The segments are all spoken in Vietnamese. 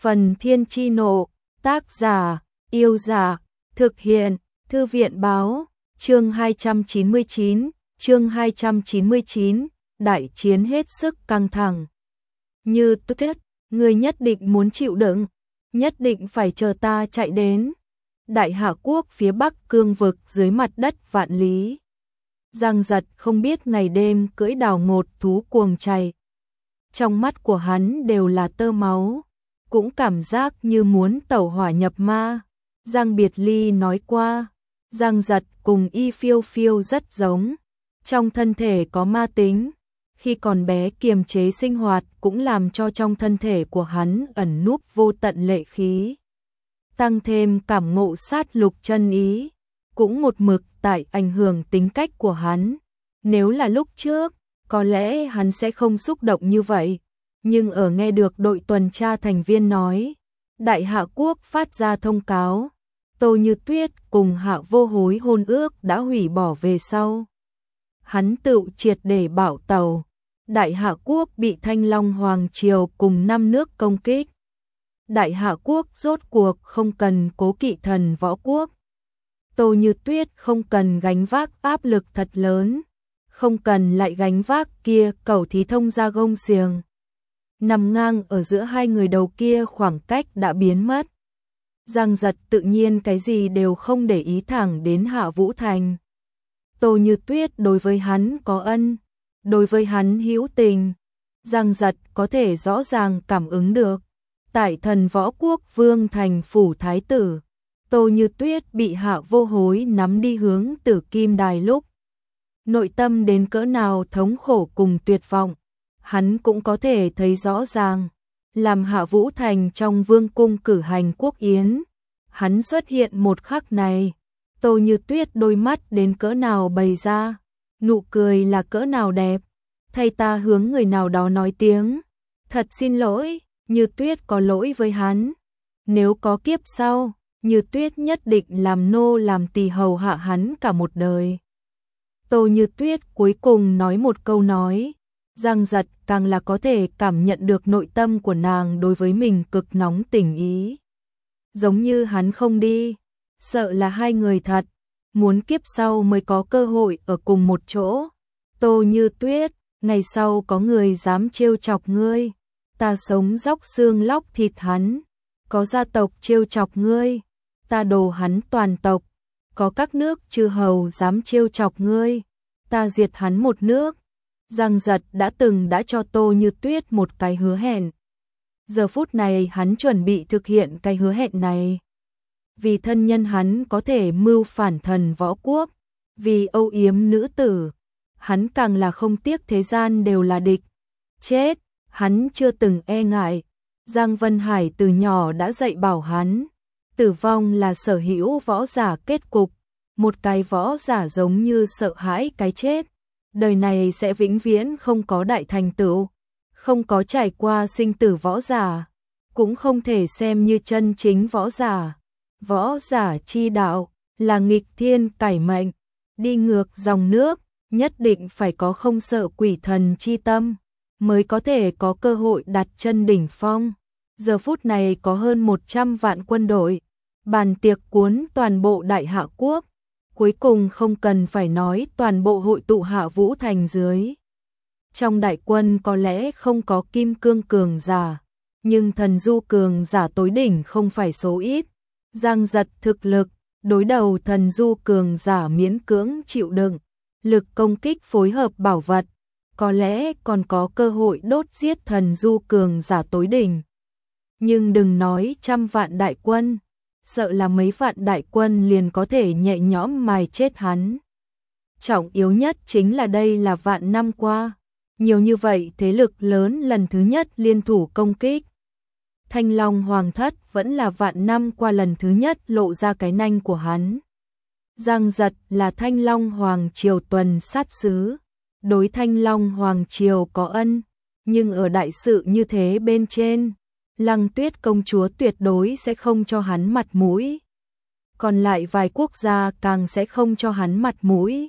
Phần Thiên Chi Nộ, tác giả, Yêu Giả, thực hiện, Thư viện báo, chương 299, đại chiến hết sức căng thẳng. Như Tuyết, người nhất định muốn chịu đựng, nhất định phải chờ ta chạy đến. Đại Hạ Quốc phía Bắc cương vực dưới mặt đất vạn lý. Giang Giật không biết ngày đêm cưỡi đào ngột thú cuồng chạy. Trong mắt của hắn đều là tơ máu, cũng cảm giác như muốn tẩu hỏa nhập ma. Giang Biệt Ly nói qua, Giang Giật cùng Y Phiêu Phiêu rất giống, trong thân thể có ma tính, khi còn bé kiềm chế sinh hoạt cũng làm cho trong thân thể của hắn ẩn núp vô tận lệ khí. Tăng thêm cảm ngộ sát lục chân ý, cũng một mực tại ảnh hưởng tính cách của hắn. Nếu là lúc trước, có lẽ hắn sẽ không xúc động như vậy, nhưng ở nghe được đội tuần tra thành viên nói, Đại Hạ Quốc phát ra thông cáo, Tô Như Tuyết cùng Hạ Vô Hối hôn ước đã hủy bỏ về sau. Hắn tự triệt để bạo tàu, Đại Hạ Quốc bị Thanh Long Hoàng Triều cùng 5 nước công kích. Đại Hạ Quốc rốt cuộc không cần cố kỵ Thần Võ Quốc. Tô Như Tuyết không cần gánh vác áp lực thật lớn, không cần lại gánh vác kia cẩu thí thông ra gông xiềng. Nằm ngang ở giữa hai người đầu kia khoảng cách đã biến mất. Giang Giật tự nhiên cái gì đều không để ý thẳng đến Hạ Vũ Thành. Tô Như Tuyết đối với hắn có ân, đối với hắn hữu tình. Giang Giật có thể rõ ràng cảm ứng được. Tại Thần Võ Quốc Vương thành phủ thái tử, Tô Như Tuyết bị Hạ Vô Hối nắm đi hướng Tử Kim Đài lúc nội tâm đến cỡ nào thống khổ cùng tuyệt vọng, hắn cũng có thể thấy rõ ràng. Làm Hạ Vũ Thành trong vương cung cử hành quốc yến, hắn xuất hiện một khắc này, Tô Như Tuyết đôi mắt đến cỡ nào bày ra, nụ cười là cỡ nào đẹp. Thay ta hướng người nào đó nói tiếng, thật xin lỗi, Như Tuyết có lỗi với hắn. Nếu có kiếp sau, Như Tuyết nhất định làm nô làm tỳ hầu hạ hắn cả một đời. Tô Như Tuyết cuối cùng nói một câu nói, Giang Giật càng là có thể cảm nhận được nội tâm của nàng đối với mình cực nóng tình ý. Giống như hắn không đi, sợ là hai người thật, muốn kiếp sau mới có cơ hội ở cùng một chỗ. Tô Như Tuyết, ngày sau có người dám trêu chọc ngươi, ta sống róc xương lóc thịt hắn. Có gia tộc trêu chọc ngươi, ta đồ hắn toàn tộc. Có các nước chư hầu dám trêu chọc ngươi, ta diệt hắn một nước. Giang Giật đã cho Tô Như Tuyết một cái hứa hẹn. Giờ phút này hắn chuẩn bị thực hiện cái hứa hẹn này. Vì thân nhân hắn có thể mưu phản Thần Võ Quốc, vì âu yếm nữ tử, hắn càng là không tiếc thế gian đều là địch. Chết, hắn chưa từng e ngại. Giang Vân Hải từ nhỏ đã dạy bảo hắn, tử vong là sở hữu võ giả kết cục. Một cái võ giả giống như sợ hãi cái chết, đời này sẽ vĩnh viễn không có đại thành tựu, không có trải qua sinh tử võ giả, cũng không thể xem như chân chính võ giả. Võ giả chi đạo là nghịch thiên cải mệnh, đi ngược dòng nước, nhất định phải có không sợ quỷ thần chi tâm, mới có thể có cơ hội đặt chân đỉnh phong. Giờ phút này có hơn 100 vạn quân đội, bàn tiệc cuốn toàn bộ Đại Hạ Quốc, cuối cùng không cần phải nói toàn bộ hội tụ Hạ Vũ Thành dưới. Trong đại quân có lẽ không có kim cương cường giả, nhưng thần du cường giả tối đỉnh không phải số ít. Giang Giật thực lực, đối đầu thần du cường giả miễn cưỡng chịu đựng, lực công kích phối hợp bảo vật, có lẽ còn có cơ hội đốt giết thần du cường giả tối đỉnh. Nhưng đừng nói trăm vạn đại quân, sợ là mấy vạn đại quân liền có thể nhẹ nhõm mài chết hắn. Trọng yếu nhất chính là đây là vạn năm qua, nhiều như vậy thế lực lớn lần thứ nhất liên thủ công kích. Thanh Long Hoàng thất vẫn là vạn năm qua lần thứ nhất lộ ra cái nanh của hắn. Giang Giật là Thanh Long Hoàng triều tuần sát sứ, đối Thanh Long Hoàng triều có ân, nhưng ở đại sự như thế bên trên, Lăng Tuyết công chúa tuyệt đối sẽ không cho hắn mặt mũi. Còn lại vài quốc gia càng sẽ không cho hắn mặt mũi.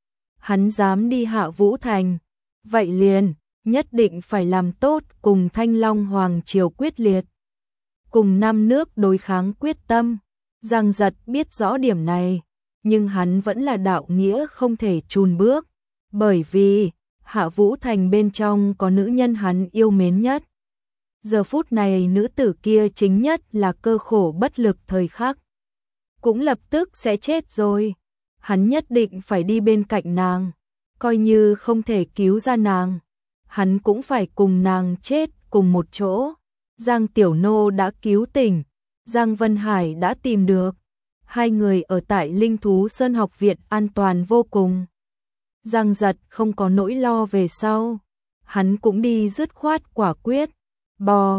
Hắn dám đi Hạ Vũ Thành, vậy liền nhất định phải làm tốt cùng Thanh Long Hoàng triều quyết liệt. cùng 5 nước đối kháng quyết tâm. Giang Giật biết rõ điểm này, nhưng hắn vẫn là đạo nghĩa không thể chùn bước, bởi vì Hạ Vũ Thành bên trong có nữ nhân hắn yêu mến nhất. Giờ phút này nữ tử kia chính nhất là cơ khổ bất lực thời khắc. Cũng lập tức sẽ chết rồi. Hắn nhất định phải đi bên cạnh nàng. Coi như không thể cứu ra nàng, hắn cũng phải cùng nàng chết cùng một chỗ. Giang Tiểu Nô đã cứu tỉnh, Giang Vân Hải đã tìm được. Hai người ở tại Linh Thú Sơn học viện an toàn vô cùng. Giang Giật không có nỗi lo về sau. Hắn cũng đi dứt khoát quả quyết. Bò,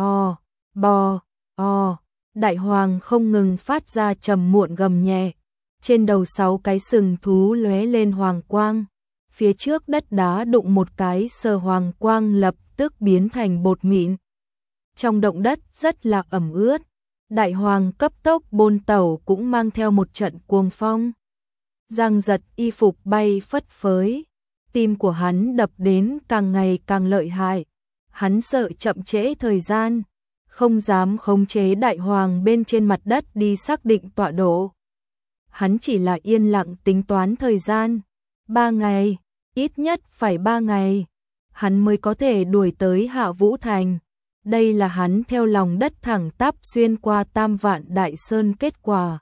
bò. Đại hoàng không ngừng phát ra trầm muộn gầm nhẹ. Trên đầu 6 cái sừng thú lóe lên hoàng quang. Phía trước đất đá đụng một cái sờ hoàng quang lập tức biến thành bột mịn. Trong động đất rất là ẩm ướt. Đại hoàng cấp tốc bôn tẩu cũng mang theo một trận cuồng phong. Giang Giật y phục bay phất phới. Tim của hắn đập đến càng ngày càng lợi hại. Hắn sợ chậm trễ thời gian, không dám khống chế đại hoàng bên trên mặt đất đi xác định tọa độ. Hắn chỉ là yên lặng tính toán thời gian. 3 ngày, ít nhất phải 3 ngày, hắn mới có thể đuổi tới Hạ Vũ Thành. Đây là hắn theo lòng đất thẳng tắp xuyên qua Tam Vạn Đại Sơn kết quả.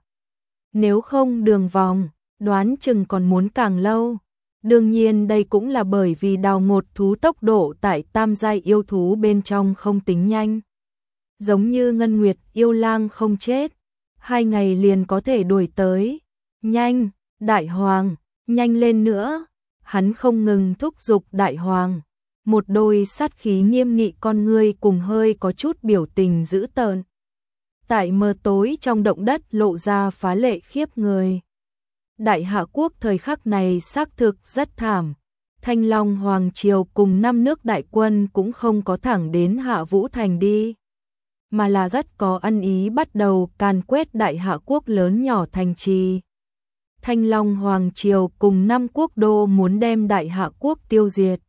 Nếu không đường vòng, đoán chừng còn muốn càng lâu. Đương nhiên đây cũng là bởi vì đào ngột thú tốc độ tại tam giai yêu thú bên trong không tính nhanh. Giống như Ngân Nguyệt yêu lang không chết, 2 ngày liền có thể đuổi tới. Nhanh, Đại Hoàng, nhanh lên nữa. Hắn không ngừng thúc giục Đại Hoàng. Một đôi sát khí nghiêm nghị con ngươi cùng hơi có chút biểu tình dữ tợn. Tại mờ tối trong động đất lộ ra phá lệ khiếp người. Đại Hạ Quốc thời khắc này xác thực rất thảm. Thanh Long Hoàng Triều cùng 5 nước đại quân cũng không có thẳng đến Hạ Vũ Thành đi, mà là rất có ăn ý bắt đầu càn quét Đại Hạ Quốc lớn nhỏ thành trì. Thanh Long Hoàng Triều cùng 5 quốc đô muốn đem Đại Hạ Quốc tiêu diệt.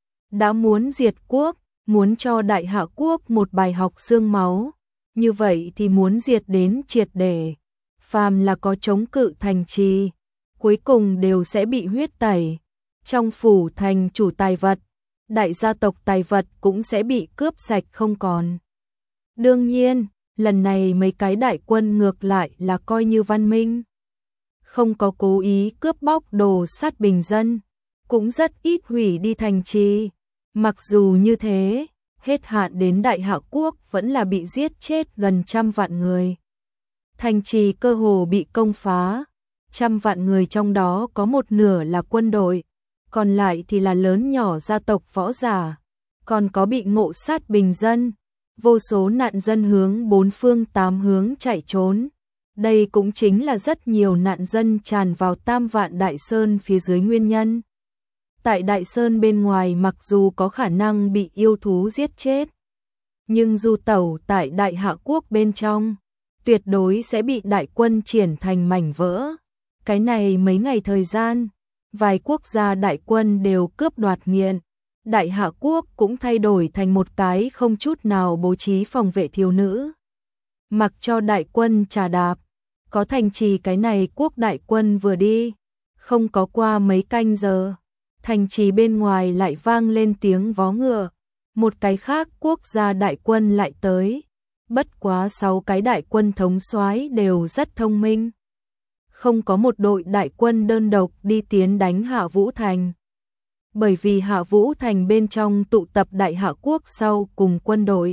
Đã muốn diệt quốc, muốn cho Đại Hạ Quốc một bài học xương máu, như vậy thì muốn diệt đến triệt để. Phàm là có chống cự thành trì, cuối cùng đều sẽ bị huyết tẩy. Trong phủ thành chủ tài vật, đại gia tộc tài vật cũng sẽ bị cướp sạch không còn. Đương nhiên, lần này mấy cái đại quân ngược lại là coi như văn minh. Không có cố ý cướp bóc đồ sát bình dân, cũng rất ít hủy đi thành trì. Mặc dù như thế, hết hạn đến Đại Hạ Quốc vẫn là bị giết chết gần 100 vạn người. Thành trì cơ hồ bị công phá, 100 vạn người trong đó có một nửa là quân đội, còn lại thì là lớn nhỏ gia tộc võ giả, còn có bị ngộ sát bình dân, vô số nạn dân hướng 4 phương 8 hướng chạy trốn. Đây cũng chính là rất nhiều nạn dân tràn vào Tam Vạn Đại Sơn phía dưới nguyên nhân. Tại Đại Sơn bên ngoài mặc dù có khả năng bị yêu thú giết chết, nhưng du tẩu tại Đại Hạ Quốc bên trong, tuyệt đối sẽ bị đại quân triển thành mảnh vỡ. Cái này mấy ngày thời gian, vài quốc gia đại quân đều cướp đoạt nghiện. Đại Hạ Quốc cũng thay đổi thành một cái không chút nào bố trí phòng vệ thiếu nữ. Mặc cho đại quân trà đạp, có thành trì cái này quốc đại quân vừa đi, không có qua mấy canh giờ, thành trì bên ngoài lại vang lên tiếng vó ngựa, một cái khác quốc gia đại quân lại tới. Bất quá 6 cái đại quân thống soái đều rất thông minh. Không có một đội đại quân đơn độc đi tiến đánh Hạ Vũ Thành. Bởi vì Hạ Vũ Thành bên trong tụ tập Đại Hạ Quốc sau cùng quân đội.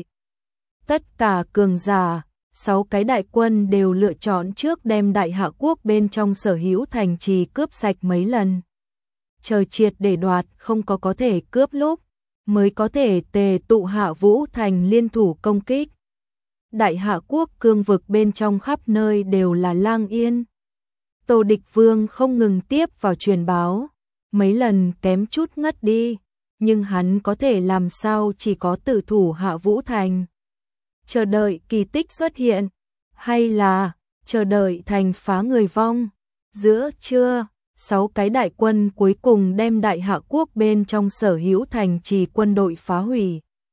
Tất cả cường giả, 6 cái đại quân đều lựa chọn trước đem Đại Hạ Quốc bên trong sở hữu thành trì cướp sạch mấy lần. Chờ triệt để đoạt không có thể cướp lúc, mới có thể tề tụ Hạ Vũ Thành liên thủ công kích. Đại Hạ Quốc cương vực bên trong khắp nơi đều là lang yên. Tô Địch Vương không ngừng tiếp vào truyền báo, mấy lần kém chút ngất đi, nhưng hắn có thể làm sao chỉ có tử thủ Hạ Vũ Thành. Chờ đợi kỳ tích xuất hiện, hay là chờ đợi thành phá người vong. Giữa trưa, 6 cái đại quân cuối cùng đem Đại Hạ Quốc bên trong sở hữu thành trì quân đội phá hủy.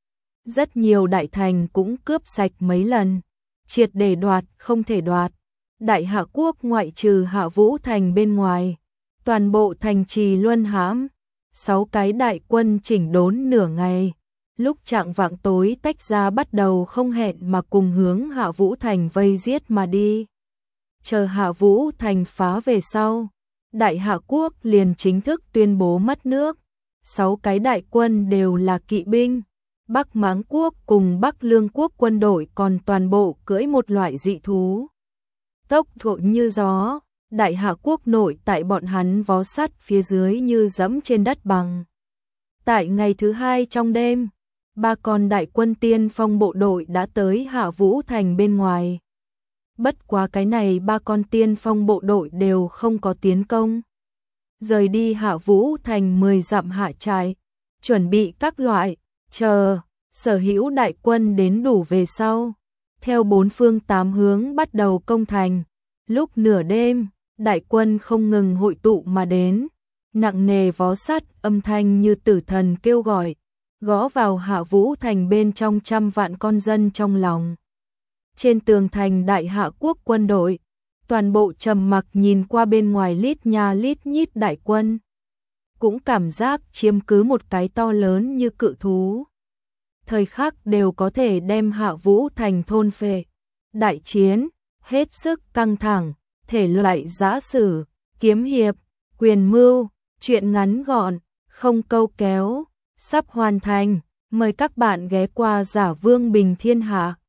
Rất nhiều đại thành cũng cướp sạch mấy lần, triệt để đoạt không thể đoạt. Đại Hạ quốc ngoại trừ Hạ Vũ thành bên ngoài, toàn bộ thành trì luân hãm, 6 cái đại quân chỉnh đốn nửa ngày. Lúc chạng vạng tối tách ra bắt đầu không hẹn mà cùng hướng Hạ Vũ thành vây giết mà đi. Chờ Hạ Vũ thành phá về sau, Đại Hạ quốc liền chính thức tuyên bố mất nước. 6 cái đại quân đều là kỵ binh. Bắc Mãng quốc cùng Bắc Lương quốc quân đội còn toàn bộ cưỡi một loại dị thú. Tốc độ như gió, Đại Hạ quốc nội tại bọn hắn vó sắt phía dưới như dẫm trên đất bằng. Tại ngày thứ 2 trong đêm, 3 con đại quân tiên phong bộ đội đã tới Hạ Vũ thành bên ngoài. Bất quá cái này 3 con tiên phong bộ đội đều không có tiến công. Rời đi Hạ Vũ thành 10 dặm hạ trại, chuẩn bị các loại, chờ, sở hữu đại quân đến đủ về sau. Theo 4 phương 8 hướng bắt đầu công thành. Lúc nửa đêm, đại quân không ngừng hội tụ mà đến. Nặng nề vó sắt, âm thanh như tử thần kêu gọi, gõ vào Hạ Vũ thành bên trong trăm vạn con dân trong lòng. Trên tường thành Đại Hạ quốc quân đội, toàn bộ trầm mặc nhìn qua bên ngoài lít nha lít nhít đại quân. Cũng cảm giác chiếm cứ một cái to lớn như cự thú. Thời khắc đều có thể đem Hạ Vũ thành thôn phệ. Đại chiến, hết sức căng thẳng, thể loại giã sử, kiếm hiệp, quyền mưu, truyện ngắn gọn, không câu kéo, sắp hoàn thành. Mời các bạn ghé qua Giả Vương Bình Thiên Hạ.